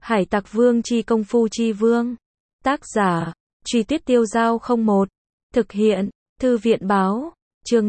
Hải Tặc Vương chi công phu chi vương. Tác giả, Truy Tuyết Tiêu Dao 01. Thực hiện, Thư viện báo. Chương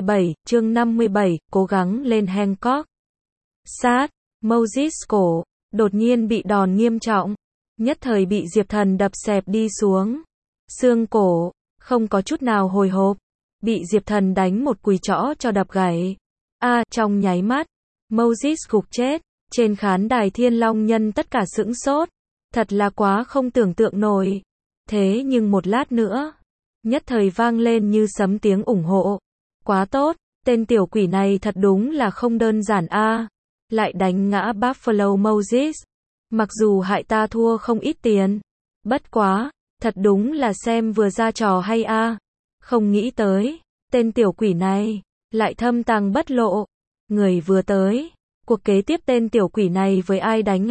57, cố gắng lên Hancock. Sát, Moses cổ, đột nhiên bị đòn nghiêm trọng. Nhất thời bị Diệp Thần đập xẹp đi xuống. Xương cổ, không có chút nào hồi hộp. Bị Diệp Thần đánh một cùi chõ cho đập gãy. Trong nháy mắt, Moses gục chết. Trên khán đài Thiên Long Nhân tất cả sững sốt. Thật là quá không tưởng tượng nổi. Thế nhưng một lát nữa, nhất thời vang lên như sấm tiếng ủng hộ. Quá tốt, tên tiểu quỷ này thật đúng là không đơn giản lại đánh ngã Buffalo Moses. Mặc dù hại ta thua không ít tiền. Bất quá, thật đúng là xem vừa ra trò hay Không nghĩ tới, tên tiểu quỷ này, lại thâm tàng bất lộ. Người vừa tới, cuộc kế tiếp tên tiểu quỷ này với ai đánh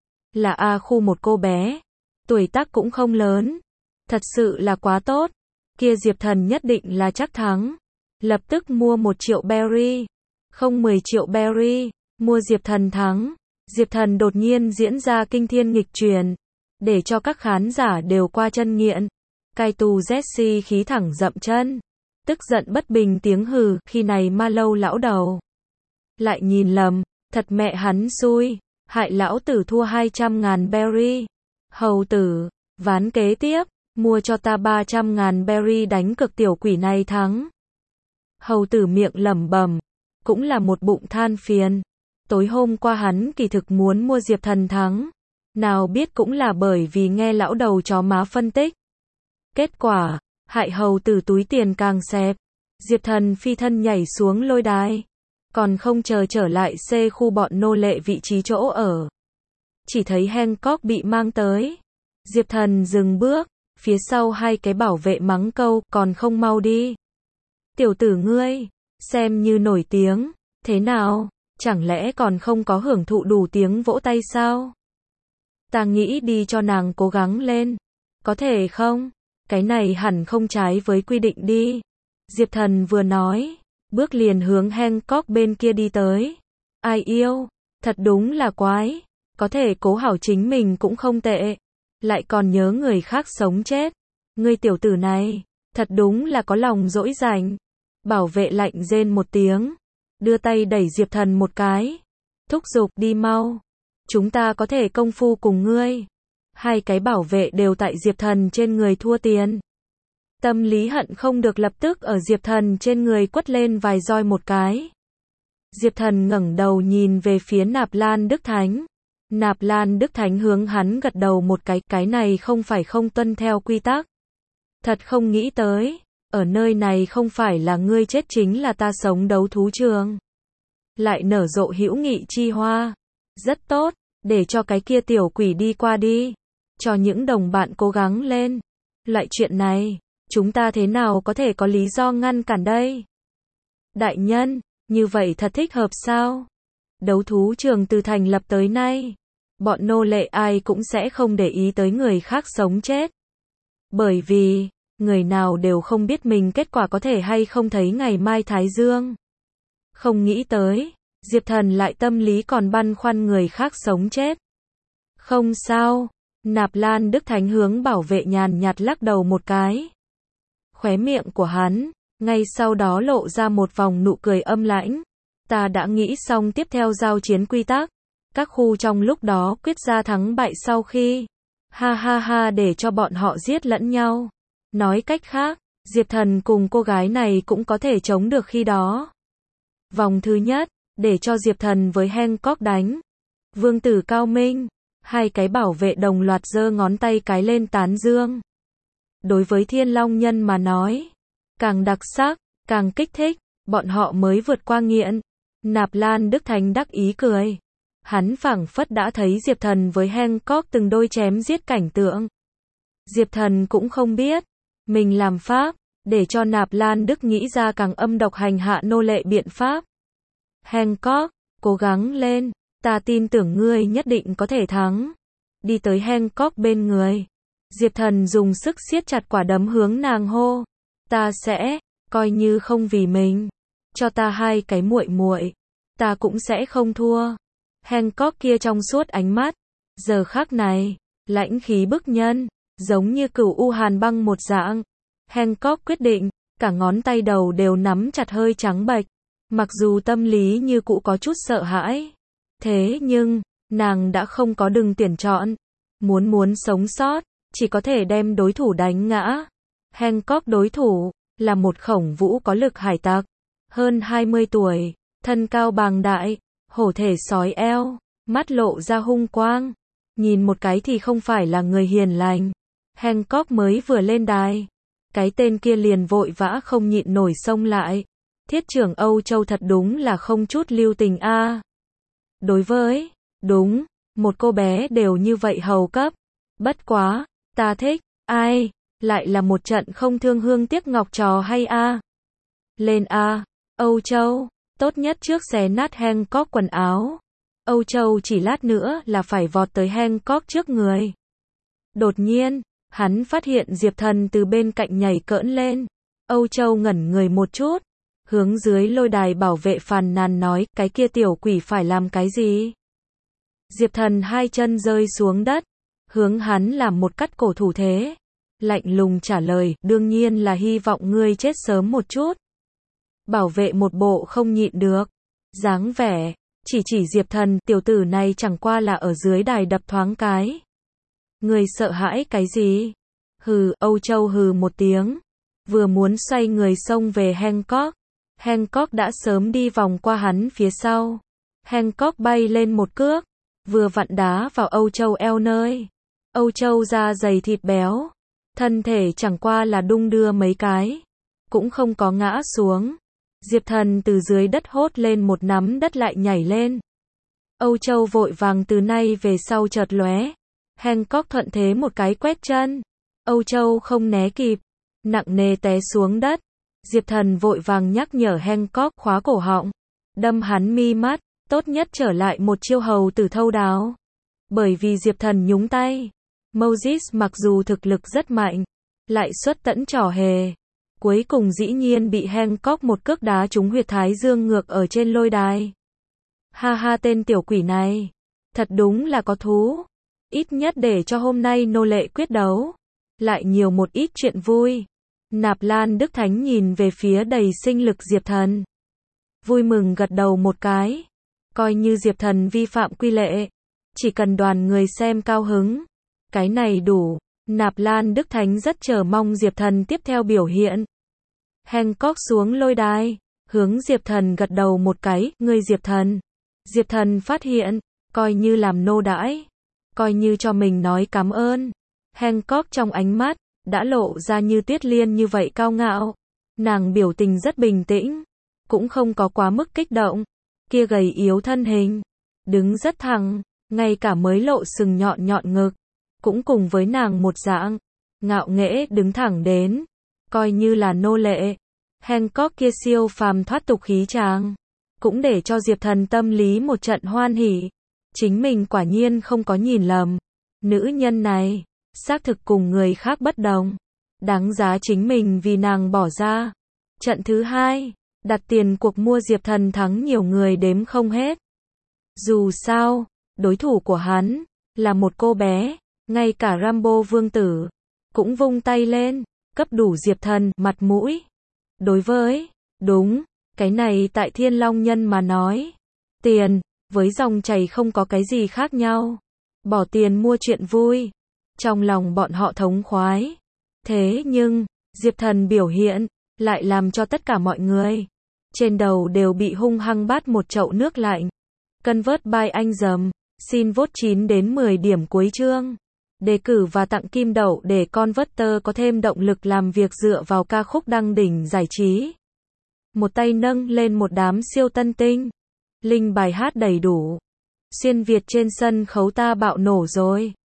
Là khu một cô bé. Tuổi tác cũng không lớn. Thật sự là quá tốt. Kia Diệp Thần nhất định là chắc thắng. Lập tức mua 1 triệu berry. Không 10 triệu berry. Mua Diệp Thần thắng. Diệp Thần đột nhiên diễn ra kinh thiên nghịch truyền. Để cho các khán giả đều qua chân nghiện. Cai tù Jesse khí thẳng dậm chân. Tức giận bất bình tiếng hừ. Khi này ma lâu lão đầu lại nhìn lầm. Thật mẹ hắn xui. Hại lão tử thua 200.000 berry. Hầu tử, ván kế tiếp, mua cho ta 300.000 berry đánh cực tiểu quỷ này thắng. Hầu tử miệng lẩm bẩm, cũng là một bụng than phiền. Tối hôm qua hắn kỳ thực muốn mua Diệp Thần thắng. Nào biết cũng là bởi vì nghe lão đầu chó má phân tích. Kết quả, hại hầu tử túi tiền càng xẹp. Diệp Thần phi thân nhảy xuống lôi đài. Còn không chờ trở lại C khu bọn nô lệ vị trí chỗ ở. Chỉ thấy Hancock bị mang tới. Diệp Thần dừng bước, phía sau 2 cái bảo vệ mắng câu, còn không mau đi. Tiểu tử ngươi, xem như nổi tiếng, thế nào, chẳng lẽ còn không có hưởng thụ đủ tiếng vỗ tay sao? Ta nghĩ đi cho nàng cố gắng lên. Có thể không? Cái này hẳn không trái với quy định đi. Diệp Thần vừa nói, bước liền hướng Hancock bên kia đi tới. Ai yêu, thật đúng là quái. Có thể cố hảo chính mình cũng không tệ. Lại còn nhớ người khác sống chết. Ngươi tiểu tử này, thật đúng là có lòng dỗi dành. Bảo vệ lạnh rên một tiếng. Đưa tay đẩy Diệp Thần một cái. Thúc giục đi mau. Chúng ta có thể công phu cùng ngươi. 2 cái bảo vệ đều tại Diệp Thần trên người thua tiền. Tâm lý hận không được lập tức ở Diệp Thần trên người quất lên vài roi một cái. Diệp Thần ngẩng đầu nhìn về phía Nạp Lan Đức Thánh. Nạp Lan Đức Thánh hướng hắn gật đầu một cái này không phải không tuân theo quy tắc. Thật không nghĩ tới, ở nơi này không phải là ngươi chết chính là ta sống đấu thú trường. Lại nở rộ hữu nghị chi hoa. Rất tốt, để cho cái kia tiểu quỷ đi qua đi. Cho những đồng bạn cố gắng lên. Loại chuyện này, chúng ta thế nào có thể có lý do ngăn cản đây? Đại nhân, như vậy thật thích hợp sao? Đấu thú trường từ thành lập tới nay, bọn nô lệ ai cũng sẽ không để ý tới người khác sống chết. Bởi vì, người nào đều không biết mình kết quả có thể hay không thấy ngày mai Thái Dương. Không nghĩ tới, Diệp Thần lại tâm lý còn băn khoăn người khác sống chết. Không sao, Nạp Lan Đức Thánh hướng bảo vệ nhàn nhạt lắc đầu một cái. Khóe miệng của hắn, ngay sau đó lộ ra một vòng nụ cười âm lãnh. Ta đã nghĩ xong tiếp theo giao chiến quy tắc. Các khu trong lúc đó quyết ra thắng bại sau khi. Để cho bọn họ giết lẫn nhau. Nói cách khác, Diệp Thần cùng cô gái này cũng có thể chống được khi đó. Vòng thứ nhất, để cho Diệp Thần với Hancock đánh. Vương tử cao minh. 2 cái bảo vệ đồng loạt giơ ngón tay cái lên tán dương. Đối với Thiên Long Nhân mà nói, càng đặc sắc, càng kích thích, bọn họ mới vượt qua nghiện. Nạp Lan Đức Thánh đắc ý cười. Hắn phảng phất đã thấy Diệp Thần với Hancock từng đôi chém giết cảnh tượng. Diệp Thần cũng không biết, mình làm pháp, để cho Nạp Lan Đức nghĩ ra càng âm độc hành hạ nô lệ biện pháp. Hancock, cố gắng lên, ta tin tưởng ngươi nhất định có thể thắng. Đi tới Hancock bên người. Diệp Thần dùng sức siết chặt quả đấm hướng nàng hô. Ta sẽ, coi như không vì mình. Cho ta 2 cái muội muội. Ta cũng sẽ không thua. Hancock kia trong suốt ánh mắt. Giờ khắc này, lãnh khí bức nhân, giống như cửu u hàn băng một dạng. Hancock quyết định, cả ngón tay đầu đều nắm chặt hơi trắng bệch. Mặc dù tâm lý như cũ có chút sợ hãi. Thế nhưng, nàng đã không có đường tuyển chọn. Muốn sống sót, chỉ có thể đem đối thủ đánh ngã. Hancock đối thủ, là một khổng vũ có lực hải tặc. Hơn 20 tuổi, thân cao bàng đại, hổ thể sói eo, mắt lộ ra hung quang. Nhìn một cái thì không phải là người hiền lành. Hancock mới vừa lên đài. Cái tên kia liền vội vã không nhịn nổi xông lại. Thiết trưởng Âu Châu thật đúng là không chút lưu tình a. Đối với, đúng, một cô bé đều như vậy hầu cấp. Bất quá, ta thích, ai, lại là một trận không thương hương tiếc ngọc trò hay a. Lên a, Âu Châu, tốt nhất trước xé nát Hancock quần áo. Âu Châu chỉ lát nữa là phải vọt tới Hancock trước người. Đột nhiên, hắn phát hiện Diệp Thần từ bên cạnh nhảy cỡn lên. Âu Châu ngẩn người một chút, hướng dưới lôi đài bảo vệ phàn nàn nói, cái kia tiểu quỷ phải làm cái gì? Diệp Thần hai chân rơi xuống đất, hướng hắn làm một cắt cổ thủ thế. Lạnh lùng trả lời, đương nhiên là hy vọng ngươi chết sớm một chút. Bảo vệ một bộ không nhịn được. Dáng vẻ, chỉ Diệp Thần, tiểu tử này chẳng qua là ở dưới đài đập thoáng cái. Ngươi sợ hãi cái gì? Hừ, Âu Châu hừ một tiếng. Vừa muốn xoay người xông về Hancock. Hancock đã sớm đi vòng qua hắn phía sau. Hancock bay lên một cước, vừa vặn đá vào Âu Châu eo nơi. Âu Châu da dày thịt béo, thân thể chẳng qua là đung đưa mấy cái, cũng không có ngã xuống. Diệp Thần từ dưới đất hốt lên một nắm đất lại nhảy lên. Âu Châu vội vàng từ nay về sau chợt lóe. Hancock thuận thế một cái quét chân. Âu Châu không né kịp, nặng nề té xuống đất. Diệp Thần vội vàng nhắc nhở Hancock khóa cổ họng, đâm hắn mi mắt, tốt nhất trở lại một chiêu hầu tử thâu đáo. Bởi vì Diệp Thần nhúng tay, Moses mặc dù thực lực rất mạnh, lại xuất tẫn trò hề. Cuối cùng dĩ nhiên bị Hancock một cước đá trúng huyệt thái dương ngược ở trên lôi đài. Ha ha, tên tiểu quỷ này, thật đúng là có thú. Ít nhất để cho hôm nay nô lệ quyết đấu, lại nhiều một ít chuyện vui. Nạp Lan Đức Thánh nhìn về phía đầy sinh lực Diệp Thần. Vui mừng gật đầu một cái. Coi như Diệp Thần vi phạm quy lệ. Chỉ cần đoàn người xem cao hứng. Cái này đủ. Nạp Lan Đức Thánh rất chờ mong Diệp Thần tiếp theo biểu hiện. Hancock xuống lôi đài, hướng Diệp Thần gật đầu một cái, ngươi Diệp Thần. Diệp Thần phát hiện, coi như làm nô đãi, coi như cho mình nói cảm ơn. Hancock trong ánh mắt, đã lộ ra như Tuyết Liên như vậy cao ngạo. Nàng biểu tình rất bình tĩnh, cũng không có quá mức kích động. Kia gầy yếu thân hình, đứng rất thẳng, ngay cả mới lộ sừng nhọn nhọn ngực, cũng cùng với nàng một dạng, ngạo nghễ đứng thẳng đến, coi như là nô lệ. Hancock kia siêu phàm thoát tục khí tràng, cũng để cho Diệp Thần tâm lý một trận hoan hỉ. Chính mình quả nhiên không có nhìn lầm. Nữ nhân này, xác thực cùng người khác bất đồng. Đáng giá chính mình vì nàng bỏ ra. Trận thứ hai, đặt tiền cuộc mua Diệp Thần thắng nhiều người đếm không hết. Dù sao, đối thủ của hắn, là một cô bé, ngay cả Rambo vương tử, cũng vung tay lên, cấp đủ Diệp Thần mặt mũi. Đối với, đúng, cái này tại Thiên Long Nhân mà nói, tiền, với dòng chảy không có cái gì khác nhau. Bỏ tiền mua chuyện vui. Trong lòng bọn họ thống khoái. Thế nhưng, Diệp Thần biểu hiện, lại làm cho tất cả mọi người trên đầu đều bị hung hăng bát một chậu nước lạnh. Convert by anh dầm, xin vote 9 đến 10 điểm cuối chương. Đề cử và tặng kim đậu để Converter có thêm động lực làm việc dựa vào ca khúc đăng đỉnh giải trí. Một tay nâng lên một đám siêu tân tinh. Link bài hát đầy đủ. Xuyên Việt trên sân khấu ta bạo nổ rồi.